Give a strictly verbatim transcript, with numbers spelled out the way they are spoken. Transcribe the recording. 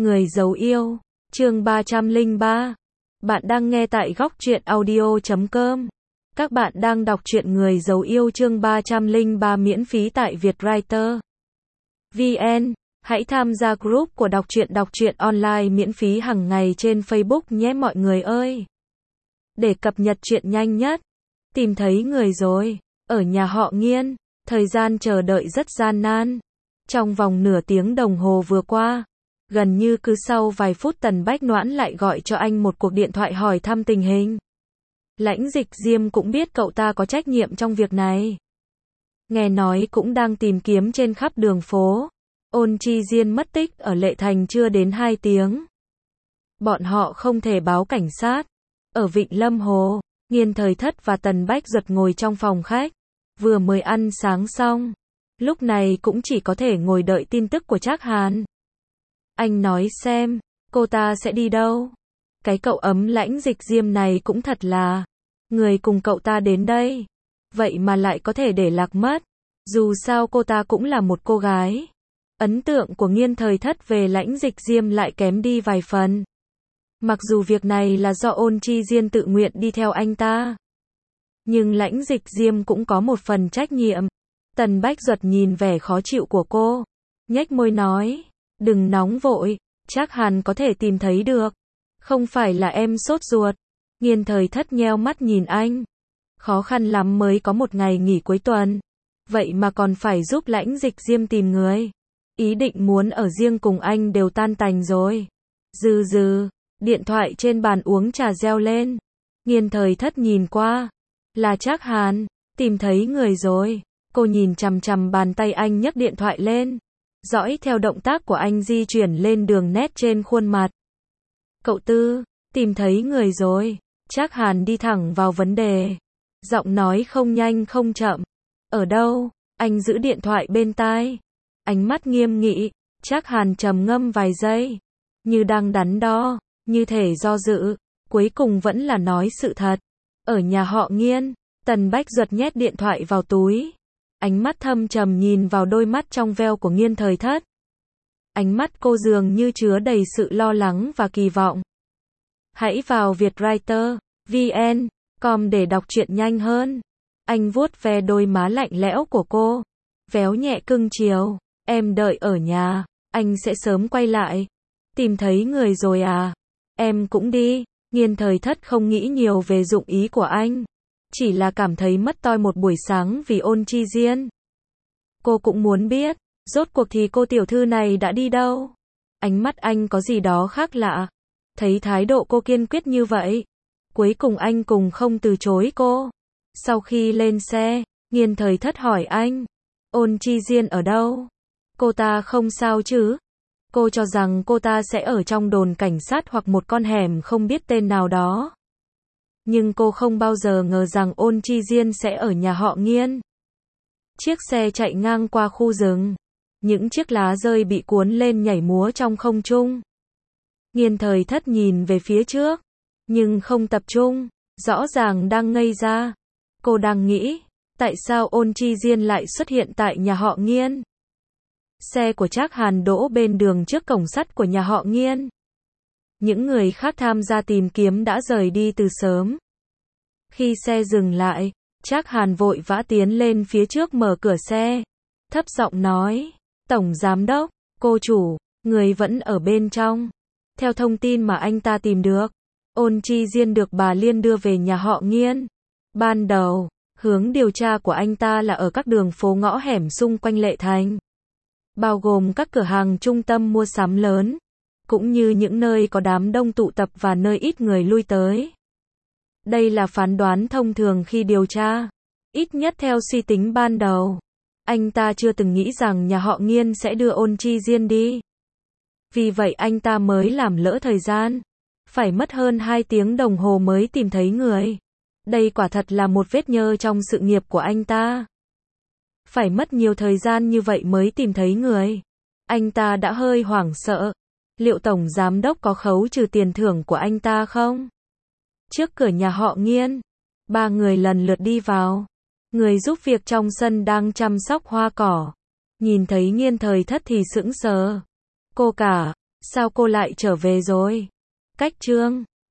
Người giấu yêu, chương ba trăm lẻ ba. Bạn đang nghe tại góc truyện audio chấm com. Các bạn đang đọc truyện Người giấu yêu chương ba trăm lẻ ba miễn phí tại Vietwriter vê en. Hãy tham gia group của đọc truyện đọc truyện online miễn phí hàng ngày trên Facebook nhé mọi người ơi. Để cập nhật truyện nhanh nhất. Tìm thấy người rồi. Ở nhà họ Nghiên, thời gian chờ đợi rất gian nan. Trong vòng nửa tiếng đồng hồ vừa qua, gần như cứ sau vài phút Tần Bách Noãn lại gọi cho anh một cuộc điện thoại hỏi thăm tình hình. Lãnh Dịch Diêm cũng biết cậu ta có trách nhiệm trong việc này. Nghe nói cũng đang tìm kiếm trên khắp đường phố. Ôn Chi Diên mất tích ở Lệ Thành chưa đến hai tiếng. Bọn họ không thể báo cảnh sát. Ở Vịnh Lâm Hồ, Nghiên Thời Thất và Tần Bách Duật ngồi trong phòng khách, vừa mới ăn sáng xong. Lúc này cũng chỉ có thể ngồi đợi tin tức của Trác Hàn. Anh nói xem, cô ta sẽ đi đâu? Cái cậu ấm Lãnh Dịch Diêm này cũng thật là, người cùng cậu ta đến đây, vậy mà lại có thể để lạc mất. Dù sao cô ta cũng là một cô gái. Ấn tượng của Nghiên Thời Thất về Lãnh Dịch Diêm lại kém đi vài phần. Mặc dù việc này là do Ôn Chi Diên tự nguyện đi theo anh ta, nhưng Lãnh Dịch Diêm cũng có một phần trách nhiệm. Tần Bách Duật nhìn vẻ khó chịu của cô, nhếch môi nói, đừng nóng vội, Trác Hàn có thể tìm thấy được. Không phải là em sốt ruột. Nghiên Thời Thất nheo mắt nhìn anh. Khó khăn lắm mới có một ngày nghỉ cuối tuần. Vậy mà còn phải giúp Lãnh Dịch Diêm tìm người. Ý định muốn ở riêng cùng anh đều tan tành rồi. Dừ dừ, điện thoại trên bàn uống trà reo lên. Nghiên Thời Thất nhìn qua. Là Trác Hàn, tìm thấy người rồi. Cô nhìn chằm chằm bàn tay anh nhấc điện thoại lên. Dõi theo động tác của anh di chuyển lên đường nét trên khuôn mặt. Cậu Tư, tìm thấy người rồi. Trác Hàn đi thẳng vào vấn đề. Giọng nói không nhanh không chậm. Ở đâu? Anh giữ điện thoại bên tai. Ánh mắt nghiêm nghị. Trác Hàn trầm ngâm vài giây. Như đang đắn đo, như thể do dự. Cuối cùng vẫn là nói sự thật. Ở nhà họ Nghiên. Tần Bách Duật nhét điện thoại vào túi. Ánh mắt thâm trầm nhìn vào đôi mắt trong veo của Nghiên Thời Thất. Ánh mắt cô dường như chứa đầy sự lo lắng và kỳ vọng. Hãy vào Vietwriter vê en com để đọc truyện nhanh hơn. Anh vuốt ve đôi má lạnh lẽo của cô, véo nhẹ cưng chiều. Em đợi ở nhà, anh sẽ sớm quay lại. Tìm thấy người rồi à? Em cũng đi. Nghiên Thời Thất không nghĩ nhiều về dụng ý của anh. Chỉ là cảm thấy mất toi một buổi sáng vì Ôn Chi Diên. Cô cũng muốn biết, rốt cuộc thì cô tiểu thư này đã đi đâu? Ánh mắt anh có gì đó khác lạ. Thấy thái độ cô kiên quyết như vậy, cuối cùng anh cùng không từ chối cô. Sau khi lên xe, Nghiên Thời Thất hỏi anh, Ôn Chi Diên ở đâu? Cô ta không sao chứ? Cô cho rằng cô ta sẽ ở trong đồn cảnh sát hoặc một con hẻm không biết tên nào đó. Nhưng cô không bao giờ ngờ rằng Ôn Chi Diên sẽ ở nhà họ Nghiên. Chiếc xe chạy ngang qua khu rừng. Những chiếc lá rơi bị cuốn lên nhảy múa trong không trung. Nghiên Thời Thất nhìn về phía trước, nhưng không tập trung, rõ ràng đang ngây ra. Cô đang nghĩ, tại sao Ôn Chi Diên lại xuất hiện tại nhà họ Nghiên? Xe của Trác Hàn đỗ bên đường trước cổng sắt của nhà họ Nghiên. Những người khác tham gia tìm kiếm đã rời đi từ sớm. Khi xe dừng lại, Trác Hàn vội vã tiến lên phía trước mở cửa xe. Thấp giọng nói, Tổng Giám Đốc, cô chủ, người vẫn ở bên trong. Theo thông tin mà anh ta tìm được, Ôn Chi Diên được bà Liên đưa về nhà họ Nghiên. Ban đầu, hướng điều tra của anh ta là ở các đường phố ngõ hẻm xung quanh Lệ Thành. Bao gồm các cửa hàng trung tâm mua sắm lớn, cũng như những nơi có đám đông tụ tập và nơi ít người lui tới. Đây là phán đoán thông thường khi điều tra. Ít nhất theo suy tính ban đầu, anh ta chưa từng nghĩ rằng nhà họ Nghiên sẽ đưa Ôn Chi Diên đi. Vì vậy anh ta mới làm lỡ thời gian. Phải mất hơn hai tiếng đồng hồ mới tìm thấy người. Đây quả thật là một vết nhơ trong sự nghiệp của anh ta. Phải mất nhiều thời gian như vậy mới tìm thấy người. Anh ta đã hơi hoảng sợ. Liệu Tổng Giám Đốc có khấu trừ tiền thưởng của anh ta không? Trước cửa nhà họ Nghiên, ba người lần lượt đi vào. Người giúp việc trong sân đang chăm sóc hoa cỏ. Nhìn thấy Nghiên Thời Thất thì sững sờ. Cô cả, Sao cô lại trở về rồi? Cách chương